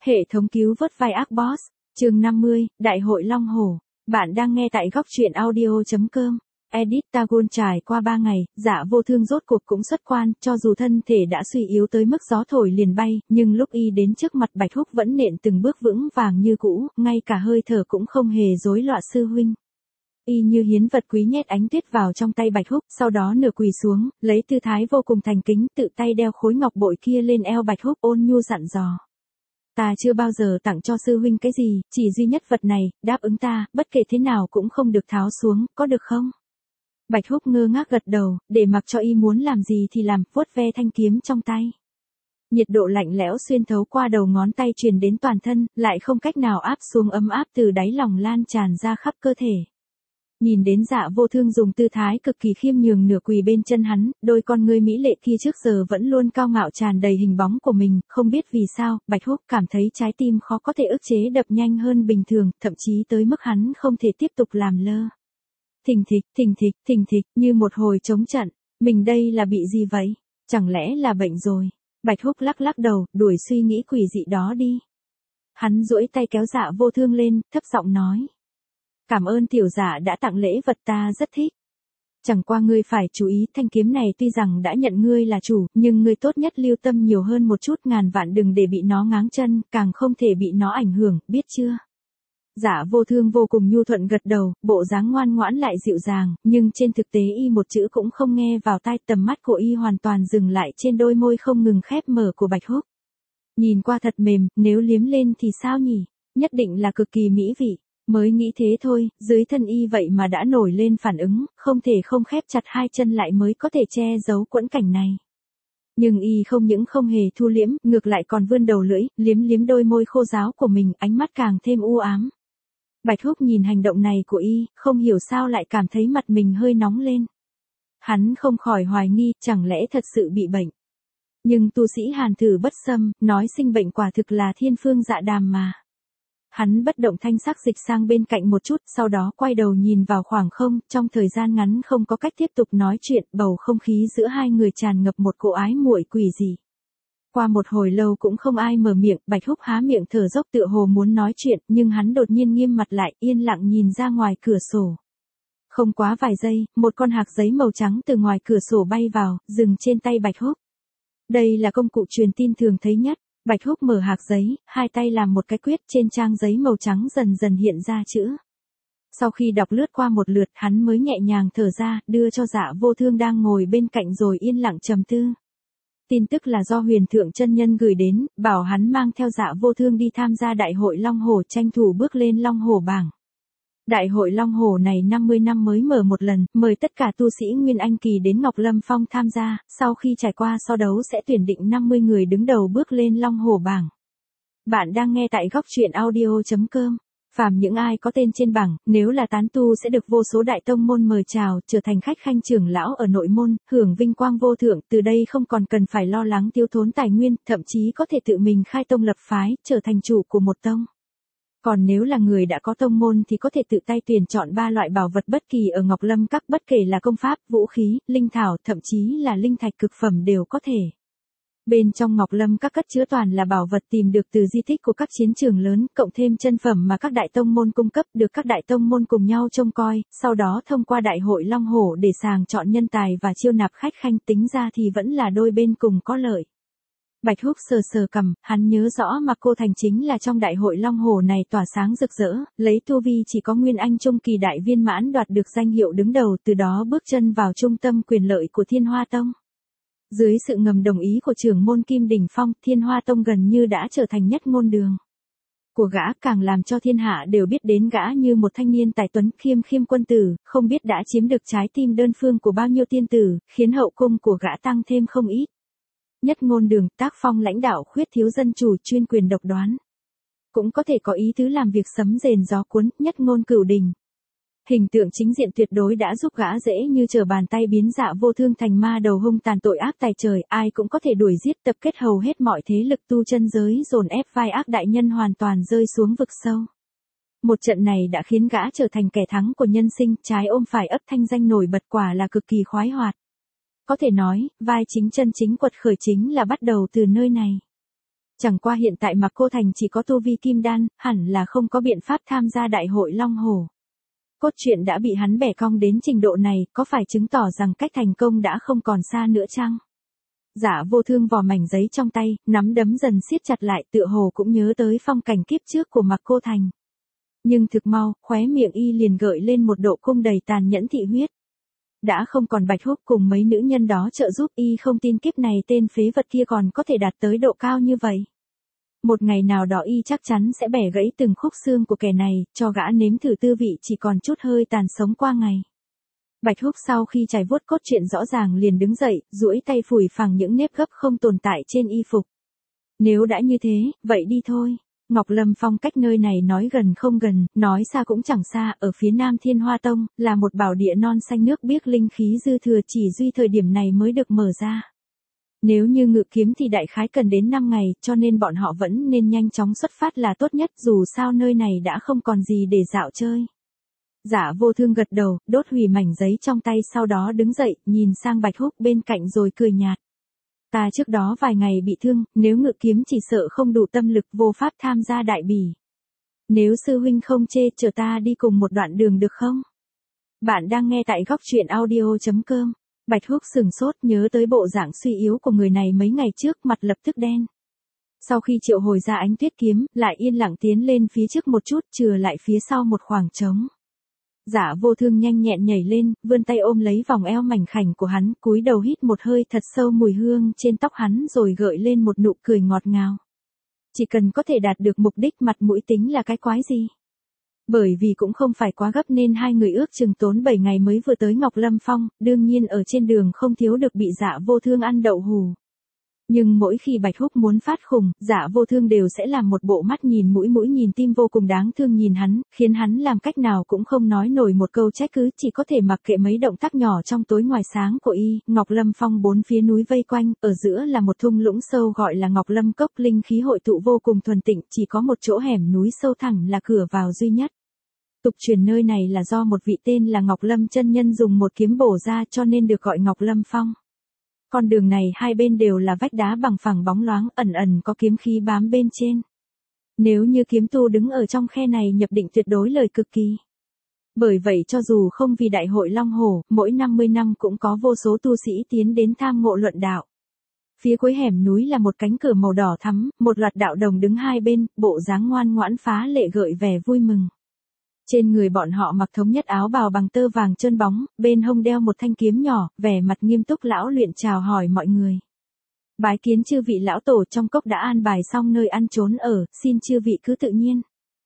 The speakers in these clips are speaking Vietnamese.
Hệ thống cứu vớt vai ác boss, chương 50, Đại hội Long Hổ. Bạn đang nghe tại góc truyện audio.com. Edit Tagon trải qua 3 ngày, Dạ Vô Thương rốt cuộc cũng xuất quan, cho dù thân thể đã suy yếu tới mức gió thổi liền bay, nhưng lúc y đến trước mặt Bạch Húc vẫn nện từng bước vững vàng như cũ, ngay cả hơi thở cũng không hề rối loạn sư huynh. Y như hiến vật quý nhét ánh tuyết vào trong tay Bạch Húc, sau đó nửa quỳ xuống, lấy tư thái vô cùng thành kính, tự tay đeo khối ngọc bội kia lên eo Bạch Húc, ôn nhu dặn dò. Ta chưa bao giờ tặng cho sư huynh cái gì, chỉ duy nhất vật này, đáp ứng ta, bất kể thế nào cũng không được tháo xuống, có được không? Bạch Húc ngơ ngác gật đầu, để mặc cho y muốn làm gì thì làm, vuốt ve thanh kiếm trong tay. Nhiệt độ lạnh lẽo xuyên thấu qua đầu ngón tay truyền đến toàn thân, lại không cách nào áp xuống ấm áp từ đáy lòng lan tràn ra khắp cơ thể. Nhìn đến Dạ Vô Thương dùng tư thái cực kỳ khiêm nhường nửa quỳ bên chân hắn, đôi con ngươi mỹ lệ kia trước giờ vẫn luôn cao ngạo tràn đầy hình bóng của mình, không biết vì sao, Bạch Húc cảm thấy trái tim khó có thể ức chế đập nhanh hơn bình thường, thậm chí tới mức hắn không thể tiếp tục làm lơ. Thình thịch, thình thịch, thình thịch, như một hồi trống trận, mình đây là bị gì vậy? Chẳng lẽ là bệnh rồi? Bạch Húc lắc lắc đầu, đuổi suy nghĩ quỷ dị đó đi. Hắn duỗi tay kéo Dạ Vô Thương lên, thấp giọng nói. Cảm ơn tiểu giả đã tặng lễ vật, ta rất thích. Chẳng qua ngươi phải chú ý, thanh kiếm này tuy rằng đã nhận ngươi là chủ, nhưng ngươi tốt nhất lưu tâm nhiều hơn một chút, ngàn vạn đừng để bị nó ngáng chân, càng không thể bị nó ảnh hưởng, biết chưa? Dạ Vô Thương vô cùng nhu thuận gật đầu, bộ dáng ngoan ngoãn lại dịu dàng, nhưng trên thực tế y một chữ cũng không nghe vào tai, tầm mắt của y hoàn toàn dừng lại trên đôi môi không ngừng khép mở của Bạch Húc. Nhìn qua thật mềm, nếu liếm lên thì sao nhỉ? Nhất định là cực kỳ mỹ vị. Mới nghĩ thế thôi, dưới thân y vậy mà đã nổi lên phản ứng, không thể không khép chặt hai chân lại mới có thể che giấu quẫn cảnh này. Nhưng y không những không hề thu liễm, ngược lại còn vươn đầu lưỡi, liếm liếm đôi môi khô ráo của mình, ánh mắt càng thêm u ám. Bạch Húc nhìn hành động này của y, không hiểu sao lại cảm thấy mặt mình hơi nóng lên. Hắn không khỏi hoài nghi, chẳng lẽ thật sự bị bệnh. Nhưng tu sĩ Hàn Thử Bất Xâm, nói sinh bệnh quả thực là thiên phương dạ đàm mà. Hắn bất động thanh sắc dịch sang bên cạnh một chút, sau đó quay đầu nhìn vào khoảng không, trong thời gian ngắn không có cách tiếp tục nói chuyện, bầu không khí giữa hai người tràn ngập một cỗ ái muội quỷ dị. Qua một hồi lâu cũng không ai mở miệng, Bạch Húc há miệng thở dốc tựa hồ muốn nói chuyện, nhưng hắn đột nhiên nghiêm mặt lại, yên lặng nhìn ra ngoài cửa sổ. Không quá vài giây, một con hạc giấy màu trắng từ ngoài cửa sổ bay vào, dừng trên tay Bạch Húc. Đây là công cụ truyền tin thường thấy nhất. Bạch Húc mở hạc giấy, hai tay làm một cái quyết, trên trang giấy màu trắng dần dần hiện ra chữ. Sau khi đọc lướt qua một lượt, hắn mới nhẹ nhàng thở ra, đưa cho Dạ Vô Thương đang ngồi bên cạnh rồi yên lặng trầm tư. Tin tức là do Huyền Thượng chân nhân gửi đến, bảo hắn mang theo Dạ Vô Thương đi tham gia Đại hội Long Hổ, tranh thủ bước lên Long Hổ bảng. Đại hội Long Hổ này 50 năm mới mở một lần, mời tất cả tu sĩ Nguyên Anh kỳ đến Ngọc Lâm Phong tham gia, sau khi trải qua so đấu sẽ tuyển định 50 người đứng đầu bước lên Long Hổ bảng. Bạn đang nghe tại góc truyện audio.com. Phàm những ai có tên trên bảng, nếu là tán tu sẽ được vô số đại tông môn mời chào, trở thành khách khanh trưởng lão ở nội môn, hưởng vinh quang vô thượng, từ đây không còn cần phải lo lắng thiếu thốn tài nguyên, thậm chí có thể tự mình khai tông lập phái, trở thành chủ của một tông. Còn nếu là người đã có tông môn thì có thể tự tay tuyển chọn 3 loại bảo vật bất kỳ ở Ngọc Lâm Các, bất kể là công pháp, vũ khí, linh thảo, thậm chí là linh thạch cực phẩm đều có thể. Bên trong Ngọc Lâm Các cất chứa toàn là bảo vật tìm được từ di tích của các chiến trường lớn, cộng thêm chân phẩm mà các đại tông môn cung cấp, được các đại tông môn cùng nhau trông coi, sau đó thông qua Đại hội Long Hổ để sàng chọn nhân tài và chiêu nạp khách khanh, tính ra thì vẫn là đôi bên cùng có lợi. Bạch Húc sờ sờ cằm, hắn nhớ rõ Mạc Cô Thành chính là trong Đại hội Long Hổ này tỏa sáng rực rỡ, lấy tu vi chỉ có Nguyên Anh trung kỳ đại viên mãn đoạt được danh hiệu đứng đầu, từ đó bước chân vào trung tâm quyền lợi của Thiên Hoa Tông. Dưới sự ngầm đồng ý của trưởng môn Kim Đỉnh Phong, Thiên Hoa Tông gần như đã trở thành nhất ngôn đường của gã, càng làm cho thiên hạ đều biết đến gã như một thanh niên tài tuấn, khiêm khiêm quân tử, không biết đã chiếm được trái tim đơn phương của bao nhiêu tiên tử, khiến hậu cung của gã tăng thêm không ít. Nhất ngôn đường, tác phong lãnh đạo khuyết thiếu dân chủ, chuyên quyền độc đoán. Cũng có thể có ý tứ làm việc sấm rền gió cuốn, nhất ngôn cửu đình. Hình tượng chính diện tuyệt đối đã giúp gã dễ như trở bàn tay biến Dạ Vô Thương thành ma đầu hung tàn tội ác tài trời, ai cũng có thể đuổi giết, tập kết hầu hết mọi thế lực tu chân giới, dồn ép vai ác đại nhân hoàn toàn rơi xuống vực sâu. Một trận này đã khiến gã trở thành kẻ thắng của nhân sinh, trái ôm phải ấp, thanh danh nổi bật, quả là cực kỳ khoái hoạt. Có thể nói, vai chính chân chính quật khởi chính là bắt đầu từ nơi này. Chẳng qua hiện tại Mạc Cô Thành chỉ có tu vi kim đan, hẳn là không có biện pháp tham gia đại hội Long Hổ. Cốt truyện đã bị hắn bẻ cong đến trình độ này, có phải chứng tỏ rằng cách thành công đã không còn xa nữa chăng? Dạ Vô Thương vò mảnh giấy trong tay, nắm đấm dần siết chặt lại, tựa hồ cũng nhớ tới phong cảnh kiếp trước của Mạc Cô Thành. Nhưng thực mau, khóe miệng y liền gợi lên một độ cung đầy tàn nhẫn thị huyết. Đã không còn Bạch Húc cùng mấy nữ nhân đó trợ giúp, y không tin kiếp này tên phế vật kia còn có thể đạt tới độ cao như vậy. Một ngày nào đó y chắc chắn sẽ bẻ gãy từng khúc xương của kẻ này, cho gã nếm thử tư vị chỉ còn chút hơi tàn sống qua ngày. Bạch Húc sau khi trải vuốt cốt truyện rõ ràng liền đứng dậy, duỗi tay phủi phẳng những nếp gấp không tồn tại trên y phục. Nếu đã như thế, vậy đi thôi. Ngọc Lâm Phong cách nơi này nói gần không gần, nói xa cũng chẳng xa, ở phía nam Thiên Hoa Tông, là một bảo địa non xanh nước biếc linh khí dư thừa, chỉ duy thời điểm này mới được mở ra. Nếu như ngự kiếm thì đại khái cần đến 5 ngày, cho nên bọn họ vẫn nên nhanh chóng xuất phát là tốt nhất, dù sao nơi này đã không còn gì để dạo chơi. Dạ Vô Thương gật đầu, đốt hủy mảnh giấy trong tay, sau đó đứng dậy, nhìn sang Bạch Húc bên cạnh rồi cười nhạt. Ta trước đó vài ngày bị thương, nếu ngự kiếm chỉ sợ không đủ tâm lực, vô pháp tham gia đại bỉ. Nếu sư huynh không chê, chở ta đi cùng một đoạn đường được không? Bạn đang nghe tại góc truyện audio.com. Bạch Húc sừng sốt, nhớ tới bộ dạng suy yếu của người này mấy ngày trước, mặt lập tức đen. Sau khi triệu hồi ra ánh tuyết kiếm, lại yên lặng tiến lên phía trước một chút, chừa lại phía sau một khoảng trống. Dạ Vô Thương nhanh nhẹn nhảy lên, vươn tay ôm lấy vòng eo mảnh khảnh của hắn, cúi đầu hít một hơi thật sâu mùi hương trên tóc hắn rồi gợi lên một nụ cười ngọt ngào. Chỉ cần có thể đạt được mục đích, mặt mũi tính là cái quái gì? Bởi vì cũng không phải quá gấp nên hai người ước chừng tốn 7 ngày mới vừa tới Ngọc Lâm Phong, đương nhiên ở trên đường không thiếu được bị Dạ Vô Thương ăn đậu hù. Nhưng mỗi khi Bạch Húc muốn phát khùng, Dạ Vô Thương đều sẽ làm một bộ mắt nhìn mũi nhìn tim vô cùng đáng thương nhìn hắn, khiến hắn làm cách nào cũng không nói nổi một câu trách cứ, chỉ có thể mặc kệ mấy động tác nhỏ trong tối ngoài sáng của y. Ngọc Lâm Phong bốn phía núi vây quanh, ở giữa là một thung lũng sâu gọi là Ngọc Lâm Cốc, linh khí hội tụ vô cùng thuần tịnh, chỉ có một chỗ hẻm núi sâu thẳm là cửa vào duy nhất. Tục truyền nơi này là do một vị tên là Ngọc Lâm chân nhân dùng một kiếm bổ ra cho nên được gọi Ngọc Lâm Phong. Con đường này hai bên đều là vách đá bằng phẳng bóng loáng, ẩn ẩn có kiếm khí bám bên trên. Nếu như kiếm tu đứng ở trong khe này nhập định tuyệt đối lời cực kỳ. Bởi vậy cho dù không vì đại hội Long Hổ, mỗi 50 năm cũng có vô số tu sĩ tiến đến tham ngộ luận đạo. Phía cuối hẻm núi là một cánh cửa màu đỏ thắm, một loạt đạo đồng đứng hai bên, bộ dáng ngoan ngoãn phá lệ gợi vẻ vui mừng. Trên người bọn họ mặc thống nhất áo bào bằng tơ vàng trơn bóng, bên hông đeo một thanh kiếm nhỏ, vẻ mặt nghiêm túc lão luyện chào hỏi mọi người. Bái kiến chư vị lão tổ, trong cốc đã an bài xong nơi ăn trốn ở, xin chư vị cứ tự nhiên.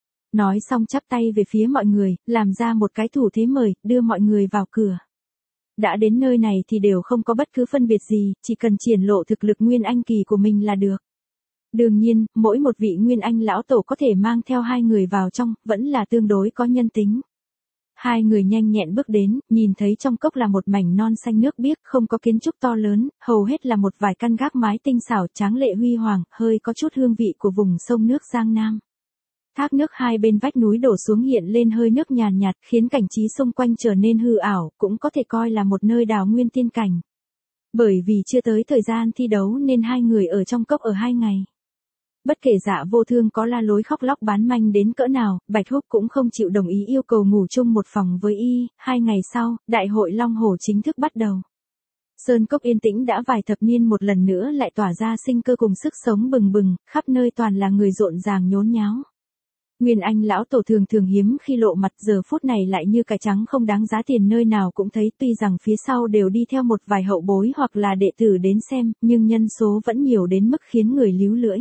Nói xong chắp tay về phía mọi người, làm ra một cái thủ thế mời, đưa mọi người vào cửa. Đã đến nơi này thì đều không có bất cứ phân biệt gì, chỉ cần triển lộ thực lực Nguyên Anh kỳ của mình là được. Đương nhiên, mỗi một vị Nguyên Anh lão tổ có thể mang theo hai người vào trong, vẫn là tương đối có nhân tính. Hai người nhanh nhẹn bước đến, nhìn thấy trong cốc là một mảnh non xanh nước biếc, không có kiến trúc to lớn, hầu hết là một vài căn gác mái tinh xảo tráng lệ huy hoàng, hơi có chút hương vị của vùng sông nước Giang Nam. Thác nước hai bên vách núi đổ xuống hiện lên hơi nước nhàn nhạt, khiến cảnh trí xung quanh trở nên hư ảo, cũng có thể coi là một nơi đào nguyên tiên cảnh. Bởi vì chưa tới thời gian thi đấu nên hai người ở trong cốc ở 2 ngày. Bất kể Dạ Vô Thương có la lối khóc lóc bán manh đến cỡ nào, Bạch Húc cũng không chịu đồng ý yêu cầu ngủ chung một phòng với y. 2 ngày sau, đại hội Long Hổ chính thức bắt đầu. Sơn cốc yên tĩnh đã vài thập niên một lần nữa lại tỏa ra sinh cơ cùng sức sống bừng bừng, khắp nơi toàn là người rộn ràng nhốn nháo. Nguyên Anh lão tổ thường hiếm khi lộ mặt, giờ phút này lại như cải trắng không đáng giá tiền, nơi nào cũng thấy, tuy rằng phía sau đều đi theo một vài hậu bối hoặc là đệ tử đến xem, nhưng nhân số vẫn nhiều đến mức khiến người líu lưỡi.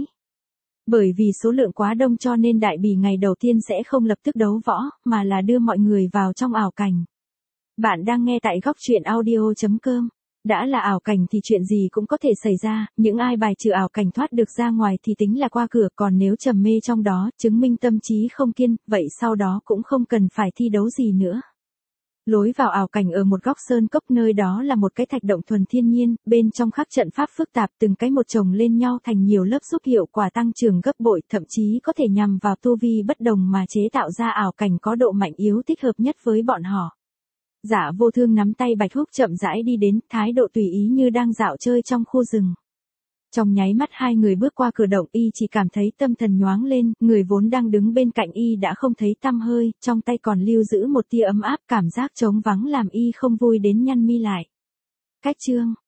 Bởi vì số lượng quá đông cho nên đại bỉ ngày đầu tiên sẽ không lập tức đấu võ, mà là đưa mọi người vào trong ảo cảnh. Bạn đang nghe tại góc truyện audio.com. Đã là ảo cảnh thì chuyện gì cũng có thể xảy ra, những ai bài trừ ảo cảnh thoát được ra ngoài thì tính là qua cửa, còn nếu trầm mê trong đó, chứng minh tâm trí không kiên, vậy sau đó cũng không cần phải thi đấu gì nữa. Lối vào ảo cảnh ở một góc sơn cốc, nơi đó là một cái thạch động thuần thiên nhiên, bên trong khắc trận pháp phức tạp từng cái một chồng lên nhau thành nhiều lớp giúp hiệu quả tăng trưởng gấp bội, thậm chí có thể nhằm vào tu vi bất đồng mà chế tạo ra ảo cảnh có độ mạnh yếu thích hợp nhất với bọn họ. Dạ Vô Thương nắm tay Bạch Húc chậm rãi đi đến, thái độ tùy ý như đang dạo chơi trong khu rừng. Trong nháy mắt hai người bước qua cửa động, y chỉ cảm thấy tâm thần nhoáng lên, người vốn đang đứng bên cạnh y đã không thấy tăm hơi, trong tay còn lưu giữ một tia ấm áp, cảm giác trống vắng làm y không vui đến nhăn mi lại. Cách chương